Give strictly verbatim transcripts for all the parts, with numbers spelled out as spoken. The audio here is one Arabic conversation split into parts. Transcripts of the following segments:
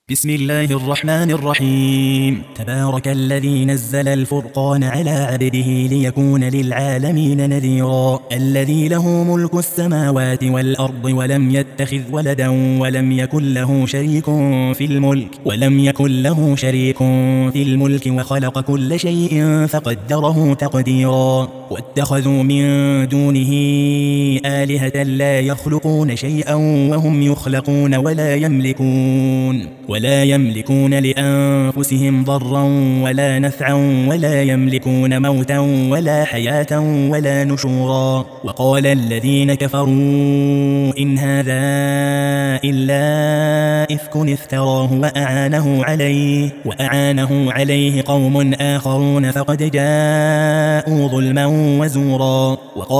بسم الله الرحمن الرحيم. تبارك الذي نزل الفرقان على عبده ليكون للعالمين نذيرا. الذي له ملك السماوات والأرض ولم يتخذ ولدا ولم يكن له شريك في الملك ولم يكن له شريك في الملك وخلق كل شيء فقدره تقديرا. واتخذوا من دونه آلهة لا يخلقون شيئا وهم يخلقون ولا يملكون ولا يملكون لأنفسهم ضرا ولا نفعا ولا يملكون موتا ولا حياة ولا نشورا. وقال الذين كفروا إن هذا إلا إفك افتراه وأعانه عليه وأعانه عليه قوم آخرون فقد جاءوا ظلما وزورا.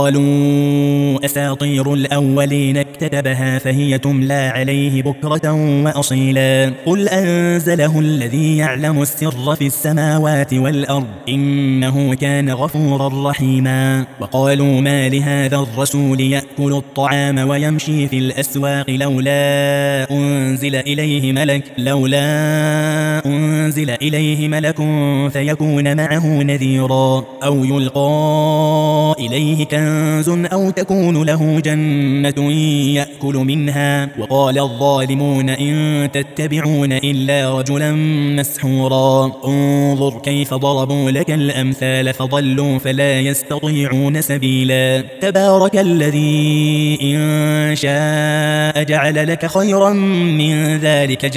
وقالوا أساطير الأولين اكتتبها فهي تملى عليه بكرة وأصيلا. قل أنزله الذي يعلم السر في السماوات والأرض إنه كان غفورا رحيما. وقالوا ما لهذا الرسول يأكل الطعام ويمشي في الأسواق لولا أنزل إليه ملك لولا أنزل إليه ملك فيكون معه نذيرا أو يلقى إليه كنز أو تكون له جنة يأكل منها. وقال الظالمون إن تتبعون إلا رجلا مسحورا. انظر كيف ضربوا لك الأمثال فضلوا فلا يستطيعون سبيلا. تبارك الذي إن شاء جعل لك خيرا من ذلك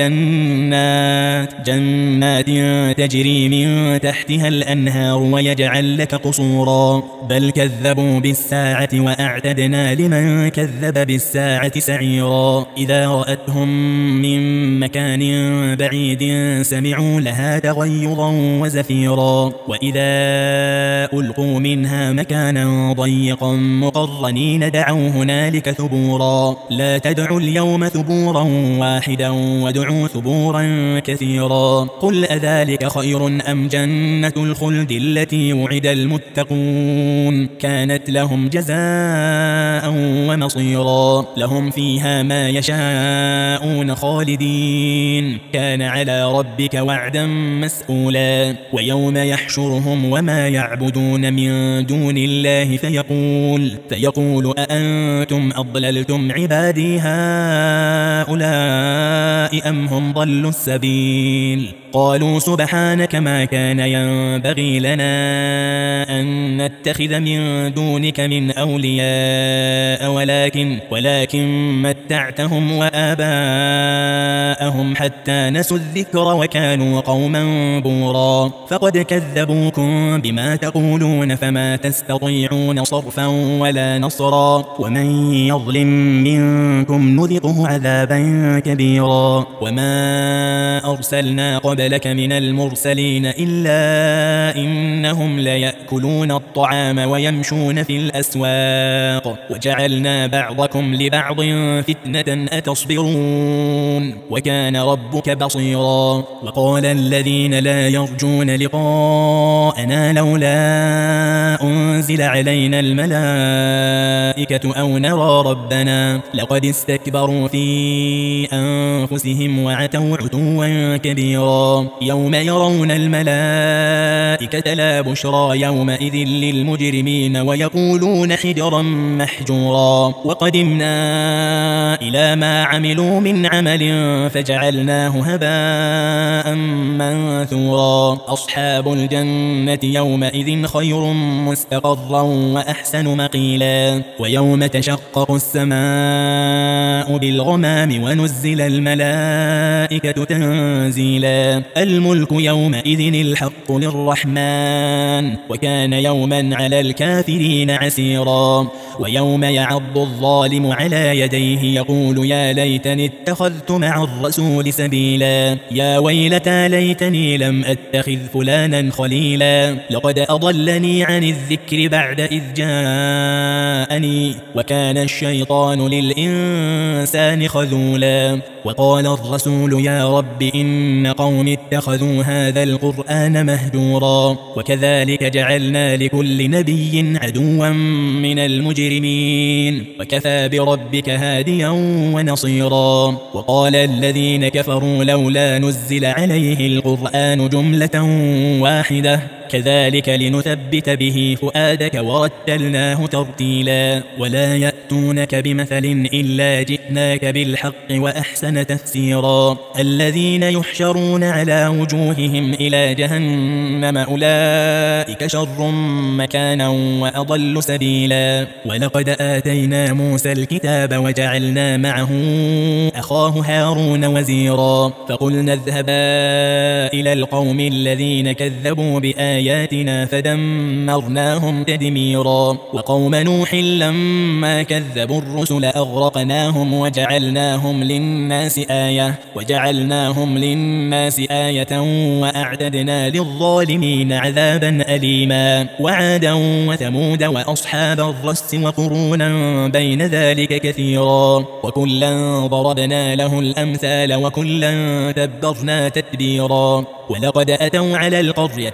جنات جنات تجري من تحتها الأنهار ويجعل لك قصورا. بل كذبوا بالساعة وأعتدنا لمن كذب بالساعة سعيرا. إذا رأتهم من مكان بعيد سمعوا لها تغيظا وزفيرا. وإذا ألقوا منها مكانا ضيقا مقرنين دعوا هنالك ثبورا. لا تدعوا اليوم ثبورا واحدا وادعوا ثبورا كثيرا. قل أذلك خير أم جنة الخلد التي وعد المتقون كانت لهم جزاء ومصيرا. لهم فيها ما يشاءون خالدين كان على ربك وعدا مسئولا. ويوم يحشرهم وما يعبدون من دون الله فيقول فيقول أأنتم أضللتم عبادي هؤلاء أم هم ضلوا السبيل. قالوا سبحانك ما كان ينبغي لنا أن نتخذ من دونك من أولياء ولكن ولكن متعتهم وآباءهم حتى نسوا الذكر وكانوا قوما بورا. فقد كذبوكم بما تقولون فما تستطيعون صرفا ولا نصرا. ومن يظلم منكم نذقه عذابا كبيرا. وما أرسلنا قبلك من المرسلين إلا إنهم ليأكلون الطعام ويمشون في الأسواق وجعلنا بعضكم لبعض فتنة أتصبرون وكان ربك بصيرا. وقال الذين لا يرجون لقاءنا لولا أنزل علينا الملائكة أو نرى ربنا لقد استكبروا في أنفسهم وعتوا عتوا كبيرا. يوم يرون الملائكة لا بشرى يومئذ للمجرمين ويقولون حجرا محجورا. وقدمنا إلى ما عملوا من عمل فجعلناه هباء منثورا. أصحاب الجنة يومئذ خير مستقرا وأحسن مقيلا. ويوم تشقق السماء بالغمام ونزل الملائكة تنزيلا. الملك يومئذ الحق للرحمن وكان يوما على الكافرين عسيرا. ويوم يعض الظالم على يديه يقول يا ليتني اتخذت مع الرسول سبيلا. يا ويلتى ليتني لم أتخذ فلانا خليلا. لقد أضلني عن الذكر بعد إذ جاءني وكان الشيطان للإنسان خذولا. وقال الرسول يا رب إن قوم قوم اتخذوا هذا القرآن مهجورا وكذلك جعلنا لكل نبي عدوا من المجرمين وكفى بربك هاديا ونصيرا. وقال الذين كفروا لولا نزل عليه القرآن جملة واحدة كذلك لنثبت به فؤادك ورتلناه ترتيلا ولا يأتونك بمثل إلا جئناك بالحق وأحسن تفسيرا. الذين يحشرون على وجوههم إلى جهنم أولئك شر مكانا وأضل سبيلا. ولقد آتينا موسى الكتاب وجعلنا معه أخاه هارون وزيرا فقلنا اذهبا إلى القوم الذين كذبوا بآياتنا آياتنا فدمرناهم تدميرا. وقوم نوح لما كذبوا الرسل أغرقناهم وجعلناهم للناس آية وجعلناهم للناس آية وأعتدنا للظالمين عذابا أليما. وعادا وثمود وأصحاب الرس وقرونا بين ذلك كثيرا وكلا ضربنا له الأمثال وكلا تبرنا تتبيرا. ولقد أتوا على القرية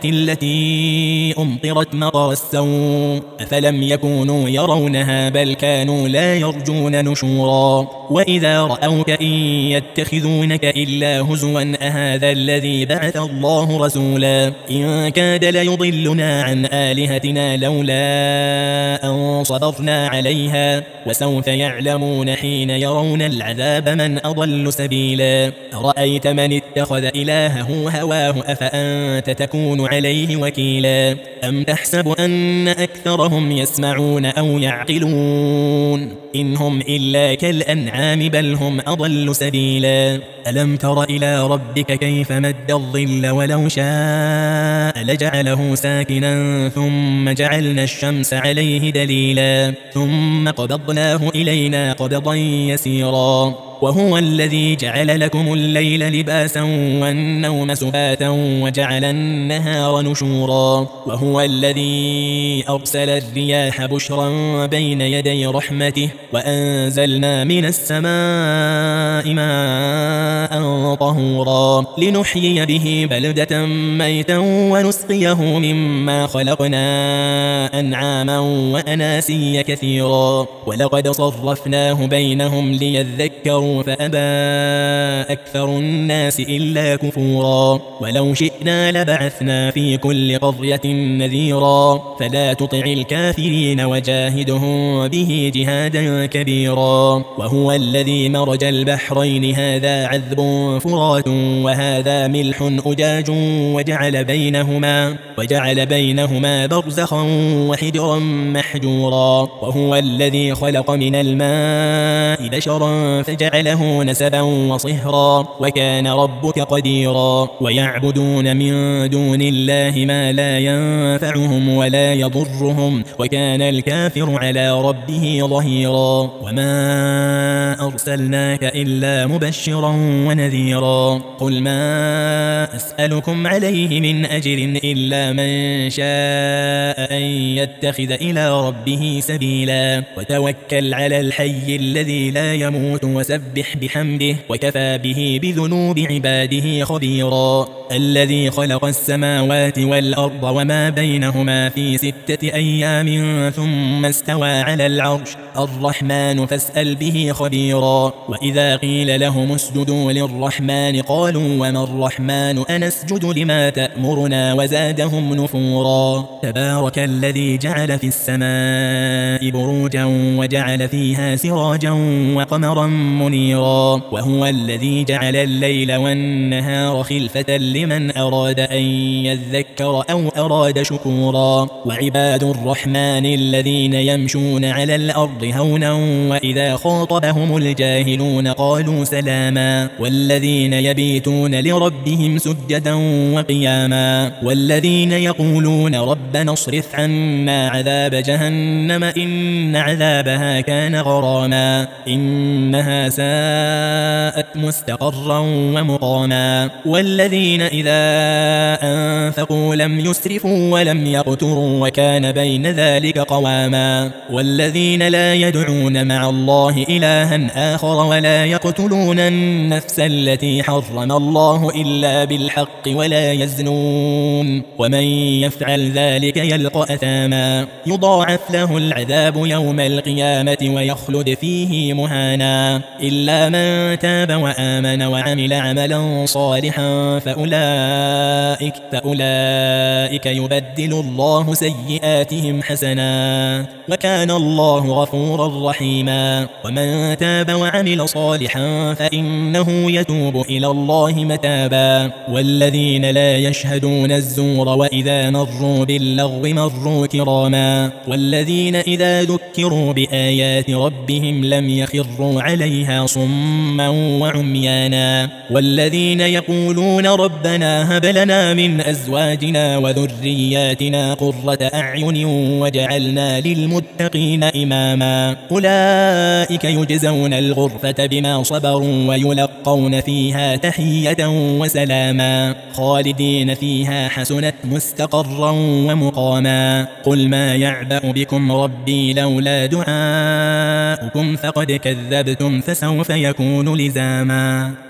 التي أمطرت مطر السوء أفلم يكونوا يرونها بل كانوا لا يرجون نشورا. وإذا رأوك إن يتخذونك إلا هزوا أهذا الذي بعث الله رسولا إن كاد ليضلنا عن آلهتنا لولا أن صبرنا عليها وسوف يعلمون حين يرون العذاب من أضل سبيلا. أرأيت من اتخذ إلهه هواه أفأنت تكون عليه وكيلا أم تحسب أن أكثرهم يسمعون أو يعقلون إن هم إلا كالأنعام بل هم أضل سبيلا. ألم تر إلى ربك كيف مد الظل ولو شاء لجعله ساكنا ثم جعلنا الشمس عليه دليلا ثم قبضناه إلينا قبضا يسيرا. وهو الذي جعل لكم الليل لباسا والنوم سباتا وجعل النهار نشورا. وهو الذي أرسل الرياح بشرا بين يدي رحمته وأنزلنا من السماء ماء طهورا لنحيي به بلدة ميتا ونسقيه مما خلقنا أنعاما وأناسيا كثيرا. ولقد صرفناه بينهم ليذكروا فأبى أكثر الناس إلا كفورا. ولو شئنا لبعثنا في كل قرية نذيرا فلا تطع الكافرين وجاهدهم به جهادا كبيرا. وهو الذي مرج البحرين هذا عذب فرات وهذا ملح أجاج وجعل بينهما وجعل بينهما برزخا وحجرا محجورا. وهو الذي خلق من الماء بشرا فجعله نسبا وصهرا وكان ربك قديرا. ويعبدون من دون الله ما لا ينفعهم ولا يضرهم وكان الكافر على ربه ظهيرا. وما أرسلناك إلا مبشرا ونذيرا. قل ما أسألكم عليه من أجر إلا من شاء أن يتخذ إلى ربه سبيلا. وتوكل على الحي الذي لا يموت وسبح بحمده وكفى به بذنوب عباده خبيرا. الذي خلق السماوات والأرض وما بينهما في ستة أيام ثم استوى على العرش الرحمن فاسأل به خبيرا. وإذا قيل لهم اسجدوا للرحمن قالوا وما الرحمن أنسجد لما تأمرنا وزادهم نفورا. تبارك الذي جعل في السماء بروجا وجعل فيها سراجا وقمرا منيرا. وهو الذي جعل الليل والنهار خلفة لمن أراد أن يذكر أو أراد شكورا. وعباد الرحمن الذين يمشون على الأرض هونا وإذا خاطبهم الجاهلون قالوا سلاما. والذين يبيتون لربهم سجدا وقياما. والذين يقولون ربنا اصرف عنا عذاب جهنم إن عذابها كان غراما إنها ساءت ساءت مستقرا ومقاما والذين إذا أنفقوا لم يسرفوا ولم يقتروا وكان بين ذلك قواما والذين لا يدعون مع الله إلها آخر ولا يقتلون النفس التي حرم الله إلا بالحق ولا يزنون ومن يفعل ذلك يلقى أثاما يضاعف له العذاب يوم القيامة ويخلد فيه مهانا إلا من تاب وآمن وعمل عملا صالحا فأولئك, فأولئك يبدل الله سيئاتهم حسنات وكان الله غفورا رحيما ومن تاب وعمل صالحا فإنه يتوب إلى الله متابا والذين لا يشهدون الزور وإذا مروا باللغو مروا كراما والذين إذا ذكروا بآيات ربهم لم يخروا عليها صما وعميانا والذين يقولون ربنا هب لنا من أزواجنا وذرياتنا قرة أعين وجعلنا للمتقين إماما أولئك يجزون الغرفة بما صبروا ويلقون فيها تحية وسلاما خالدين فيها حسنت مستقرا ومقاما قل ما يعبأ بكم ربي لولا دعاؤكم فقد كذبتم فسوف يكون لزاما.